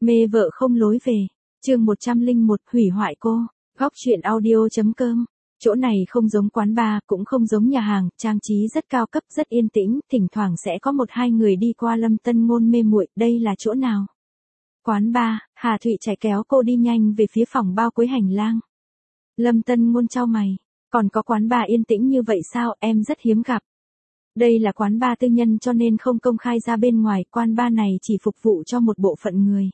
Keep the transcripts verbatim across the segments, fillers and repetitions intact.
Mê vợ không lối về. Chương một trăm lẻ một, hủy hoại cô. Góc truyện audio.com. Chỗ này không giống quán bar, cũng không giống nhà hàng, trang trí rất cao cấp, rất yên tĩnh, thỉnh thoảng sẽ có một hai người đi qua. Lâm Tân Ngôn mê muội, đây là chỗ nào? Quán bar. Hà Thụy chạy kéo cô đi nhanh về phía phòng bao cuối hành lang. Lâm Tân Ngôn chau mày, còn có quán bar yên tĩnh như vậy sao, em rất hiếm gặp. Đây là quán bar tư nhân cho nên không công khai ra bên ngoài, quán bar này chỉ phục vụ cho một bộ phận người.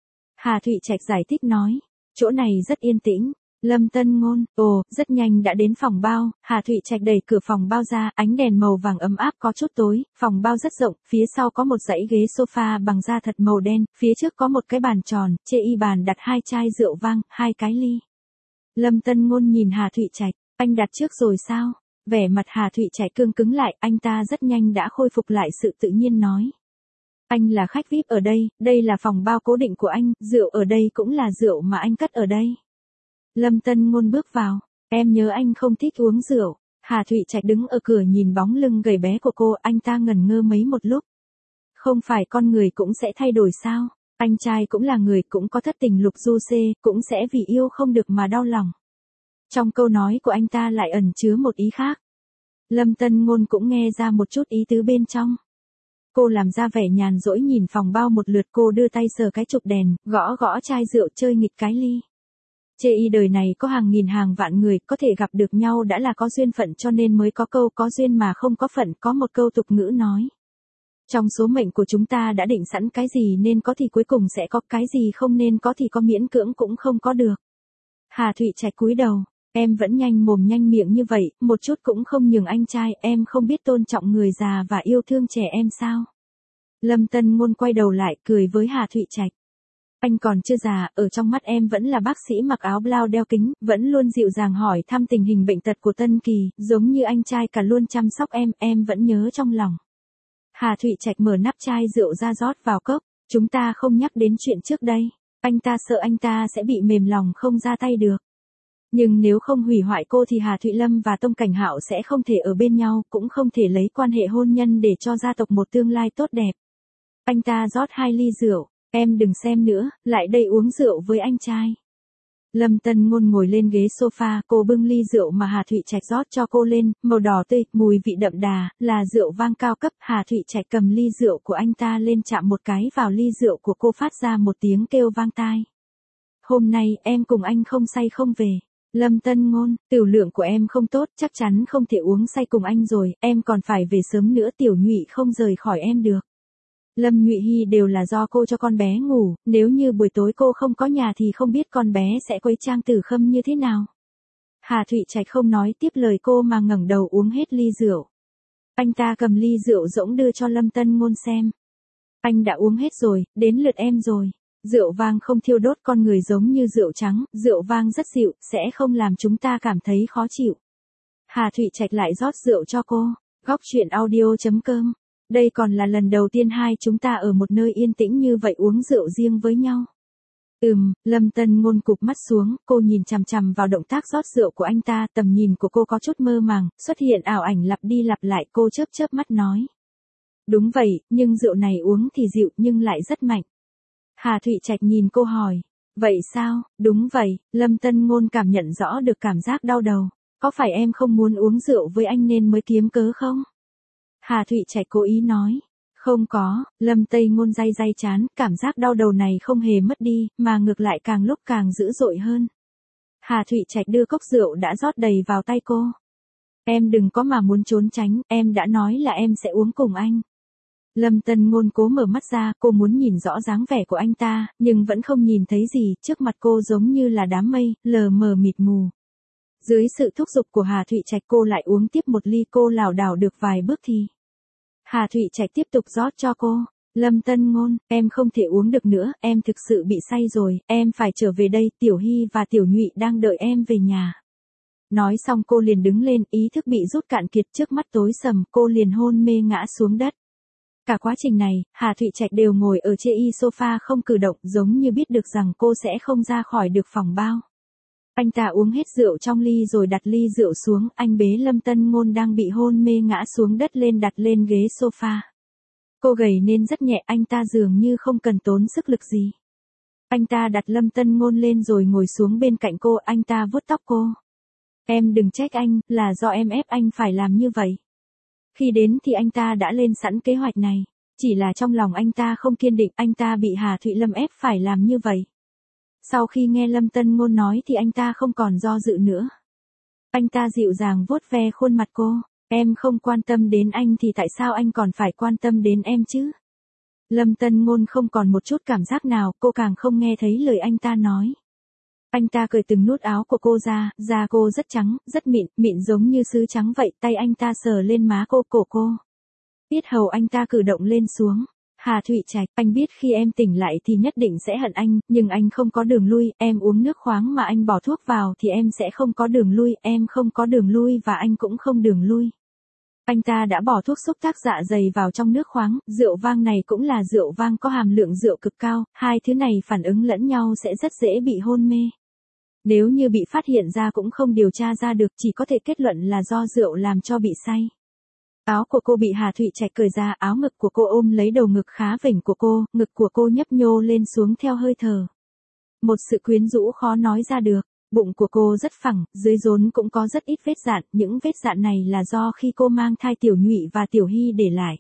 Hà Thụy Trạch giải thích nói, chỗ này rất yên tĩnh. Lâm Tân Ngôn, ồ, rất nhanh đã đến phòng bao. Hà Thụy Trạch đẩy cửa phòng bao ra, ánh đèn màu vàng ấm áp có chút tối, phòng bao rất rộng, phía sau có một dãy ghế sofa bằng da thật màu đen, phía trước có một cái bàn tròn, trên y bàn đặt hai chai rượu vang, hai cái ly. Lâm Tân Ngôn nhìn Hà Thụy Trạch, anh đặt trước rồi sao? Vẻ mặt Hà Thụy Trạch cương cứng lại, anh ta rất nhanh đã khôi phục lại sự tự nhiên nói. Anh là khách vi ai pi ở đây, đây là phòng bao cố định của anh, rượu ở đây cũng là rượu mà anh cất ở đây. Lâm Tân Ngôn bước vào, em nhớ anh không thích uống rượu. Hà Thụy Trạch đứng ở cửa nhìn bóng lưng gầy bé của cô, anh ta ngẩn ngơ mấy một lúc. Không phải con người cũng sẽ thay đổi sao? Anh trai cũng là người, cũng có thất tình lục du xê, cũng sẽ vì yêu không được mà đau lòng. Trong câu nói của anh ta lại ẩn chứa một ý khác. Lâm Tân Ngôn cũng nghe ra một chút ý tứ bên trong. Cô làm ra vẻ nhàn rỗi nhìn phòng bao một lượt, cô đưa tay sờ cái chụp đèn, gõ gõ chai rượu chơi nghịch cái ly. Chê y đời này có hàng nghìn hàng vạn người, có thể gặp được nhau đã là có duyên phận, cho nên mới có câu có duyên mà không có phận, có một câu tục ngữ nói. Trong số mệnh của chúng ta đã định sẵn cái gì nên có thì cuối cùng sẽ có, cái gì không nên có thì có miễn cưỡng cũng không có được. Hà Thụy Trạch cúi đầu, em vẫn nhanh mồm nhanh miệng như vậy, một chút cũng không nhường anh trai, em không biết tôn trọng người già và yêu thương trẻ em sao? Lâm Tân Ngôn quay đầu lại cười với Hà Thụy Trạch. Anh còn chưa già, ở trong mắt em vẫn là bác sĩ mặc áo blau đeo kính, vẫn luôn dịu dàng hỏi thăm tình hình bệnh tật của Tân Kỳ, giống như anh trai cả luôn chăm sóc em, em vẫn nhớ trong lòng. Hà Thụy Trạch mở nắp chai rượu ra rót vào cốc, chúng ta không nhắc đến chuyện trước đây, anh ta sợ anh ta sẽ bị mềm lòng không ra tay được. Nhưng nếu không hủy hoại cô thì Hà Thụy Lâm và Tông Cảnh Hạo sẽ không thể ở bên nhau, cũng không thể lấy quan hệ hôn nhân để cho gia tộc một tương lai tốt đẹp. Anh ta rót hai ly rượu, em đừng xem nữa, lại đây uống rượu với anh trai. Lâm Tân Ngôn ngồi lên ghế sofa, cô bưng ly rượu mà Hà Thụy Trạch rót cho cô lên, màu đỏ tươi, mùi vị đậm đà, là rượu vang cao cấp. Hà Thụy Trạch cầm ly rượu của anh ta lên chạm một cái vào ly rượu của cô, phát ra một tiếng kêu vang tai. Hôm nay em cùng anh không say không về. Lâm Tân Ngôn, tiểu lượng của em không tốt, chắc chắn không thể uống say cùng anh rồi, em còn phải về sớm nữa, Tiểu Nhụy không rời khỏi em được. Lâm Nhụy Hy đều là do cô cho con bé ngủ, nếu như buổi tối cô không có nhà thì không biết con bé sẽ quấy Trang Tử Khâm như thế nào. Hà Thụy Trạch không nói tiếp lời cô mà ngẩng đầu uống hết ly rượu. Anh ta cầm ly rượu rỗng đưa cho Lâm Tân Ngôn xem. Anh đã uống hết rồi, đến lượt em rồi. Rượu vang không thiêu đốt con người giống như rượu trắng, rượu vang rất dịu, sẽ không làm chúng ta cảm thấy khó chịu. Hà Thụy Trạch lại rót rượu cho cô. Góc truyện audio.com. Đây còn là lần đầu tiên hai chúng ta ở một nơi yên tĩnh như vậy uống rượu riêng với nhau. Ừm, Lâm Tân Ngôn cụp mắt xuống, cô nhìn chằm chằm vào động tác rót rượu của anh ta, tầm nhìn của cô có chút mơ màng, xuất hiện ảo ảnh lặp đi lặp lại, cô chớp chớp mắt nói. Đúng vậy, nhưng rượu này uống thì dịu nhưng lại rất mạnh. Hà Thụy Trạch nhìn cô hỏi. Vậy sao? Đúng vậy, Lâm Tân Ngôn cảm nhận rõ được cảm giác đau đầu. Có phải em không muốn uống rượu với anh nên mới kiếm cớ không? Hà Thụy Trạch cố ý nói. Không có, Lâm Tây Ngôn day day chán, cảm giác đau đầu này không hề mất đi, mà ngược lại càng lúc càng dữ dội hơn. Hà Thụy Trạch đưa cốc rượu đã rót đầy vào tay cô. Em đừng có mà muốn trốn tránh, em đã nói là em sẽ uống cùng anh. Lâm Tân Ngôn cố mở mắt ra, cô muốn nhìn rõ dáng vẻ của anh ta, nhưng vẫn không nhìn thấy gì, trước mặt cô giống như là đám mây, lờ mờ mịt mù. Dưới sự thúc giục của Hà Thụy Trạch cô lại uống tiếp một ly, cô lảo đảo được vài bước thì Hà Thụy Trạch tiếp tục rót cho cô. Lâm Tân Ngôn, em không thể uống được nữa, em thực sự bị say rồi, em phải trở về đây, Tiểu Hy và Tiểu Nhụy đang đợi em về nhà. Nói xong cô liền đứng lên, ý thức bị rút cạn kiệt, trước mắt tối sầm, cô liền hôn mê ngã xuống đất. Cả quá trình này, Hà Thụy Trạch đều ngồi ở trên y sofa không cử động, giống như biết được rằng cô sẽ không ra khỏi được phòng bao. Anh ta uống hết rượu trong ly rồi đặt ly rượu xuống, anh bế Lâm Tân Ngôn đang bị hôn mê ngã xuống đất lên, đặt lên ghế sofa. Cô gầy nên rất nhẹ, anh ta dường như không cần tốn sức lực gì. Anh ta đặt Lâm Tân Ngôn lên rồi ngồi xuống bên cạnh cô, anh ta vuốt tóc cô. Em đừng trách anh, là do em ép anh phải làm như vậy. Khi đến thì anh ta đã lên sẵn kế hoạch này. Chỉ là trong lòng anh ta không kiên định, anh ta bị Hà Thụy Lâm ép phải làm như vậy. Sau khi nghe Lâm Tân Ngôn nói thì anh ta không còn do dự nữa. Anh ta dịu dàng vuốt ve khuôn mặt cô. Em không quan tâm đến anh thì tại sao anh còn phải quan tâm đến em chứ? Lâm Tân Ngôn không còn một chút cảm giác nào, cô càng không nghe thấy lời anh ta nói. Anh ta cởi từng nút áo của cô ra, da cô rất trắng, rất mịn, mịn giống như sứ trắng vậy, tay anh ta sờ lên má cô, cổ cô. Yết hầu anh ta cử động lên xuống. Hà Thụy Trạch, anh biết khi em tỉnh lại thì nhất định sẽ hận anh, nhưng anh không có đường lui, em uống nước khoáng mà anh bỏ thuốc vào thì em sẽ không có đường lui, em không có đường lui và anh cũng không đường lui. Anh ta đã bỏ thuốc xúc tác dạ dày vào trong nước khoáng, rượu vang này cũng là rượu vang có hàm lượng rượu cực cao, hai thứ này phản ứng lẫn nhau sẽ rất dễ bị hôn mê. Nếu như bị phát hiện ra cũng không điều tra ra được, chỉ có thể kết luận là do rượu làm cho bị say. Áo của cô bị Hà Thụy Trạch cởi ra, áo ngực của cô ôm lấy đầu ngực khá vểnh của cô, ngực của cô nhấp nhô lên xuống theo hơi thở. Một sự quyến rũ khó nói ra được, bụng của cô rất phẳng, dưới rốn cũng có rất ít vết dạn, những vết dạn này là do khi cô mang thai Tiểu Nhụy và Tiểu Hy để lại.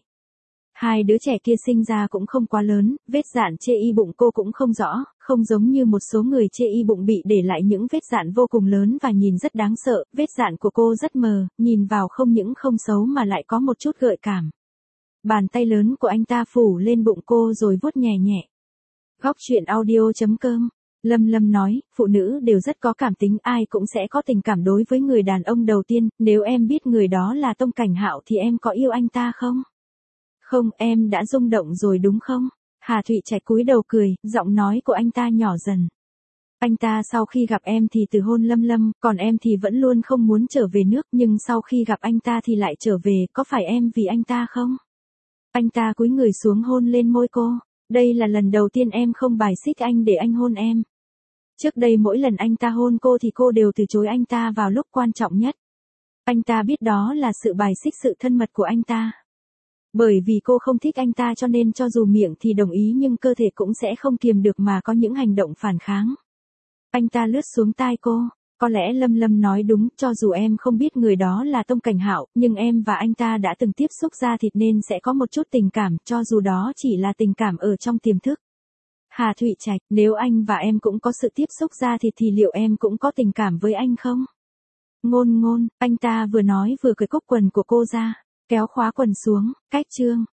Hai đứa trẻ kia sinh ra cũng không quá lớn, vết dạn chê y bụng cô cũng không rõ, không giống như một số người chê y bụng bị để lại những vết dạn vô cùng lớn và nhìn rất đáng sợ, vết dạn của cô rất mờ, nhìn vào không những không xấu mà lại có một chút gợi cảm. Bàn tay lớn của anh ta phủ lên bụng cô rồi vuốt nhẹ nhẹ. Góc truyện audio chấm com. Lâm Lâm nói, phụ nữ đều rất có cảm tính, ai cũng sẽ có tình cảm đối với người đàn ông đầu tiên, nếu em biết người đó là Tông Cảnh Hạo thì em có yêu anh ta không? Không, em đã rung động rồi đúng không? Hà Thụy Trạch cúi đầu cười, giọng nói của anh ta nhỏ dần. Anh ta sau khi gặp em thì từ hôn Lâm Lâm, còn em thì vẫn luôn không muốn trở về nước, nhưng sau khi gặp anh ta thì lại trở về, có phải em vì anh ta không? Anh ta cúi người xuống hôn lên môi cô. Đây là lần đầu tiên em không bài xích anh để anh hôn em. Trước đây mỗi lần anh ta hôn cô thì cô đều từ chối anh ta vào lúc quan trọng nhất. Anh ta biết đó là sự bài xích sự thân mật của anh ta. Bởi vì cô không thích anh ta cho nên cho dù miệng thì đồng ý nhưng cơ thể cũng sẽ không kiềm được mà có những hành động phản kháng. Anh ta lướt xuống tai cô. Có lẽ Lâm Lâm nói đúng, cho dù em không biết người đó là Tông Cảnh Hạo, nhưng em và anh ta đã từng tiếp xúc da thịt nên sẽ có một chút tình cảm, cho dù đó chỉ là tình cảm ở trong tiềm thức. Hà Thụy Trạch, nếu anh và em cũng có sự tiếp xúc da thịt thì liệu em cũng có tình cảm với anh không? Ngôn Ngôn, anh ta vừa nói vừa cởi cúc quần của cô ra, kéo khóa quần xuống, cách chương.